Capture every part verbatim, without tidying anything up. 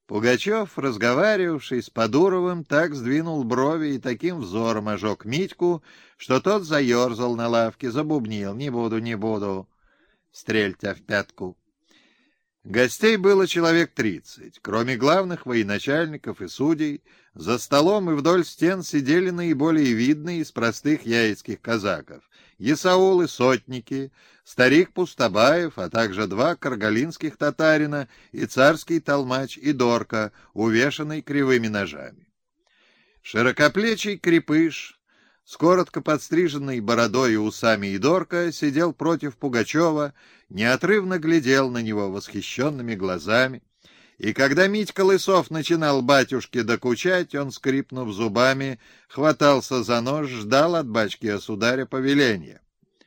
Пугачев, разговаривавший с Подуровым, так сдвинул брови и таким взором ожег Митьку, что тот заерзал на лавке, забубнил: «Не буду, не буду, стрель тебя в пятку». Гостей было человек тридцать. Кроме главных военачальников и судей, за столом и вдоль стен сидели наиболее видные из простых яицких казаков: есаул и сотники, старик Пустобаев, а также два каргалинских татарина и царский толмач Идорка, увешанный кривыми ножами. Широкоплечий крепыш с коротко подстриженной бородой и усами Идорка сидел против Пугачева, неотрывно глядел на него восхищенными глазами, и когда Митька Лысов начинал батюшке докучать, он, скрипнув зубами, хватался за нож, ждал от бачки-осударя повеления.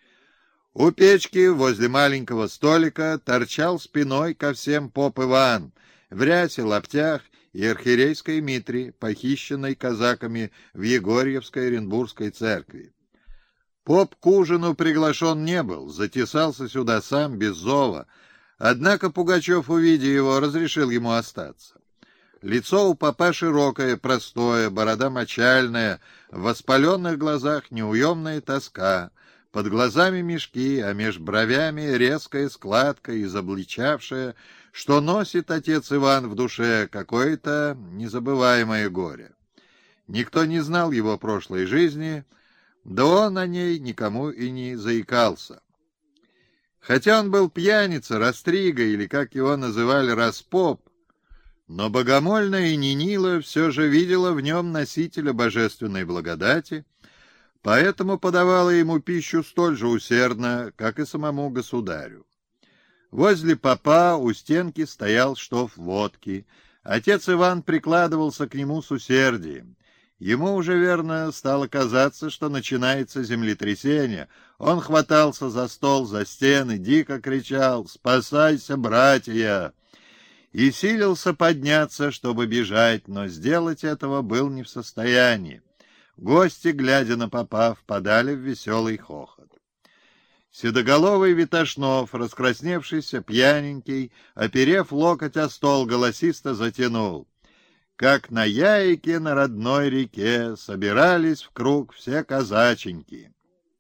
У печки возле маленького столика торчал спиной ко всем поп Иван в рясе, лаптях и архиерейской митре, похищенной казаками в Егорьевской Оренбургской церкви. Поп к ужину приглашен не был, затесался сюда сам без зова, однако Пугачев, увидя его, разрешил ему остаться. Лицо у попа широкое, простое, борода мочальная, в воспаленных глазах неуемная тоска, под глазами мешки, а меж бровями резкая складка, изобличавшая, что носит отец Иван в душе какое-то незабываемое горе. Никто не знал его прошлой жизни, да он о ней никому и не заикался. Хотя он был пьяница, растрига или, как его называли, распоп, но богомольная Нинила все же видела в нем носителя божественной благодати, поэтому подавала ему пищу столь же усердно, как и самому государю. Возле попа у стенки стоял штоф водки. Отец Иван прикладывался к нему с усердием. Ему уже, верно, стало казаться, что начинается землетрясение. Он хватался за стол, за стены, дико кричал: «Спасайся, братья!» и силился подняться, чтобы бежать, но сделать этого был не в состоянии. Гости, глядя на попа, впадали в веселый хохот. Седоголовый Витошнов, раскрасневшийся, пьяненький, оперев локоть о стол, голосисто затянул: «Как на яйке на родной реке собирались в круг все казаченьки».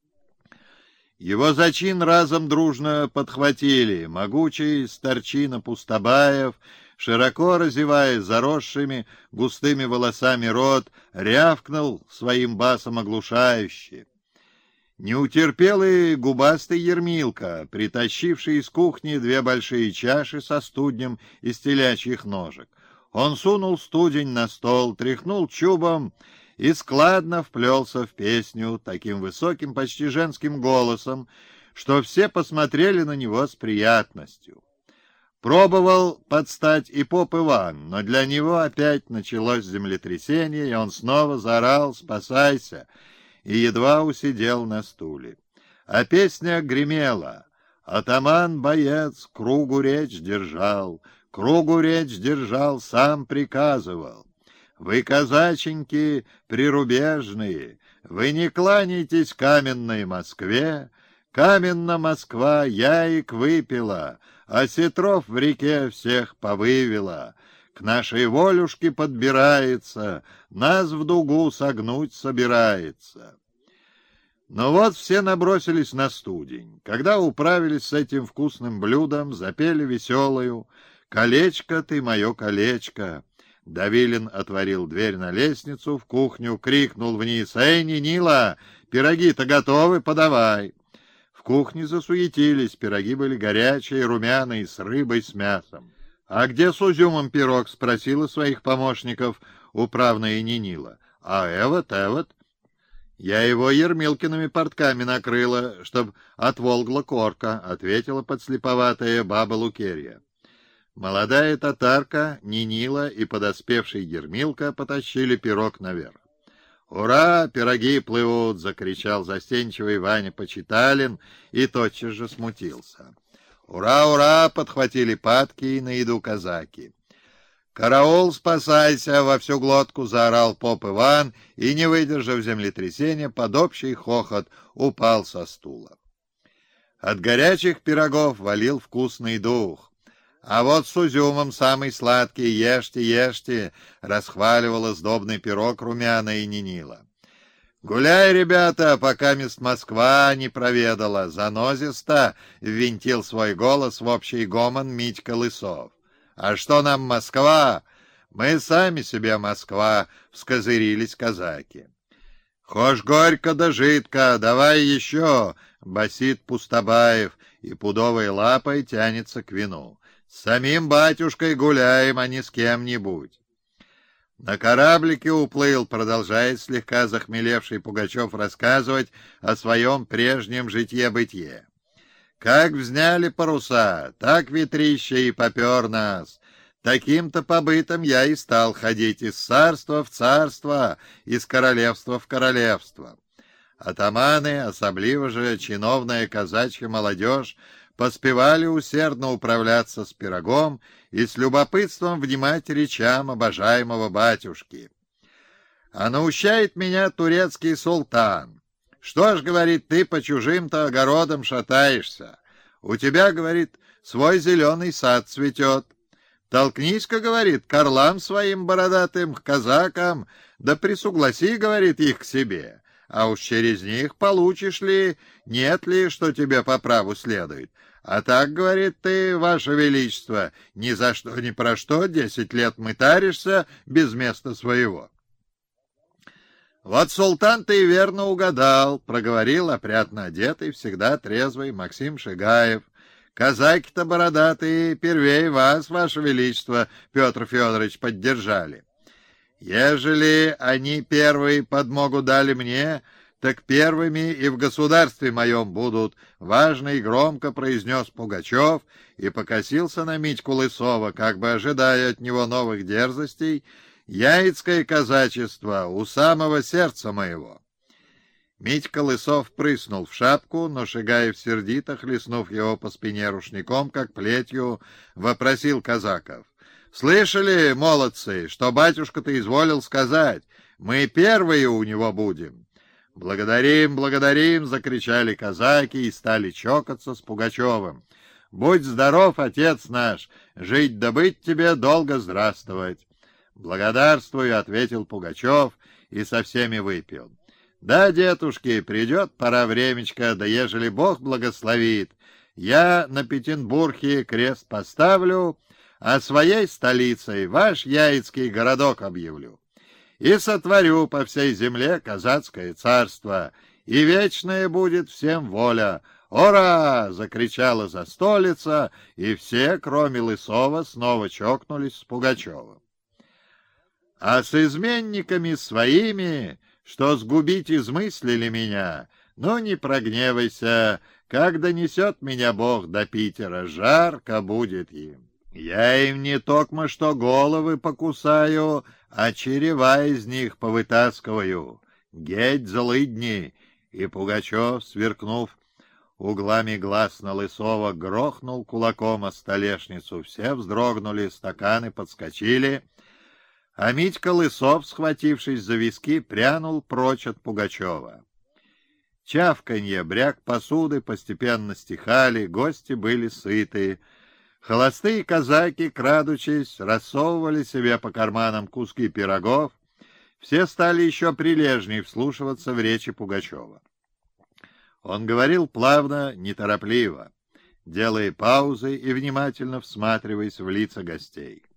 Его зачин разом дружно подхватили. Могучий старчина Пустобаев, широко разевая заросшими густыми волосами рот, рявкнул своим басом оглушающе. Не утерпел и губастый Ермилка, притащивший из кухни две большие чаши со студнем из телячьих ножек. Он сунул студень на стол, тряхнул чубом и складно вплелся в песню таким высоким, почти женским голосом, что все посмотрели на него с приятностью. Пробовал подстать и поп Иван, но для него опять началось землетрясение, и он снова заорал: «Спасайся!» и едва усидел на стуле. А песня гремела: «Атаман-боец кругу речь держал, кругу речь держал, сам приказывал. Вы, казаченьки прирубежные, вы не кланяйтесь каменной Москве. Каменна Москва яик выпила, а сетров в реке всех повывела. К нашей волюшке подбирается, нас в дугу согнуть собирается». Но вот все набросились на студень. Когда управились с этим вкусным блюдом, запели веселую: «Колечко ты мое, колечко». Давилин отворил дверь на лестницу в кухню, крикнул вниз: «Эй, Нинила, пироги-то готовы, подавай». В кухне засуетились, пироги были горячие, румяные, с рыбой, с мясом. «А где с узюмом пирог?» — спросила своих помощников управная Нинила. «А эвот, эвот. Я его ермилкиными портками накрыла, чтоб отволгла корка», — ответила подслеповатая баба Лукерья. Молодая татарка, Нинила и подоспевший Ермилка потащили пирог наверх. «Ура! Пироги плывут!» — закричал застенчивый Ваня Почиталин и тотчас же смутился. «Ура, ура!» — подхватили падки и на еду казаки. «Караул, спасайся!» — во всю глотку заорал поп Иван и, не выдержав землетрясения, под общий хохот упал со стула. От горячих пирогов валил вкусный дух. А вот с узюмом самый сладкий, ешьте, ешьте, — расхваливала сдобный пирог румяная и Нинила. «Гуляй, ребята, пока мест Москва не проведала!» Занозисто ввинтил свой голос в общий гомон Митька Лысов. «А что нам Москва? Мы сами себе Москва!» — вскозырились казаки. «Хошь горько да жидко, давай еще!» — басит Пустобаев и пудовой лапой тянется к вину. «С самим батюшкой гуляем, а не с кем-нибудь!» На кораблике уплыл, продолжает слегка захмелевший Пугачев рассказывать о своем прежнем житье-бытие. Как взняли паруса, так ветрище и попер нас. Таким-то побытом я и стал ходить из царства в царство, из королевства в королевство. Атаманы, особливо же чиновная казачья молодежь, поспевали усердно управляться с пирогом и с любопытством внимать речам обожаемого батюшки. А наущает меня турецкий султан. Что ж, говорит, ты по чужим-то огородам шатаешься? У тебя, говорит, свой зеленый сад цветет. Толкнись-ка, говорит, к орлам своим бородатым, к казакам, да присугласи, говорит, их к себе. А уж через них получишь ли, нет ли, что тебе по праву следует. А так, говорит, ты, ваше величество, ни за что, ни про что десять лет мытаришься без места своего. Вот султан ты и верно угадал, проговорил опрятно одетый, всегда трезвый Максим Шигаев. Казаки-то бородатые первей вас, ваше величество, Петр Федорович, поддержали. Ежели они первые подмогу дали мне, так первыми и в государстве моем будут, — важно и громко произнес Пугачев и покосился на Митьку Лысова, как бы ожидая от него новых дерзостей. Яицкое казачество у самого сердца моего. Митька Лысов прыснул в шапку, но Шигаев, сердито хлестнув его по спине рушником, как плетью, вопросил казаков. «Слышали, молодцы, что батюшка-то изволил сказать? Мы первые у него будем». «Благодарим, благодарим!» — закричали казаки и стали чокаться с Пугачевым. «Будь здоров, отец наш! Жить да быть тебе, долго здравствовать!» «Благодарствую!» — ответил Пугачев и со всеми выпил. «Да, дедушки, придет пора времечко, да ежели Бог благословит, я на Петербурге крест поставлю, а своей столицей ваш Яицкий городок объявлю. И сотворю по всей земле казацкое царство, и вечная будет всем воля. «Ура!» — закричала застолица, и все, кроме Лысова, снова чокнулись с Пугачевым. А с изменниками своими, что сгубить измыслили меня, ну не прогневайся, как донесет меня Бог до Питера, жарко будет им. Я им не токмо что головы покусаю, а черева из них повытаскиваю. Геть злыдни!» И Пугачев, сверкнув углами глаз на Лысова, грохнул кулаком о столешницу. Все вздрогнули, стаканы подскочили, а Митька Лысов, схватившись за виски, прянул прочь от Пугачева. Чавканье, бряк посуды постепенно стихали, гости были сыты. Холостые казаки, крадучись, рассовывали себе по карманам куски пирогов. Все стали еще прилежней вслушиваться в речи Пугачева. Он говорил плавно, неторопливо, делая паузы и внимательно всматриваясь в лица гостей.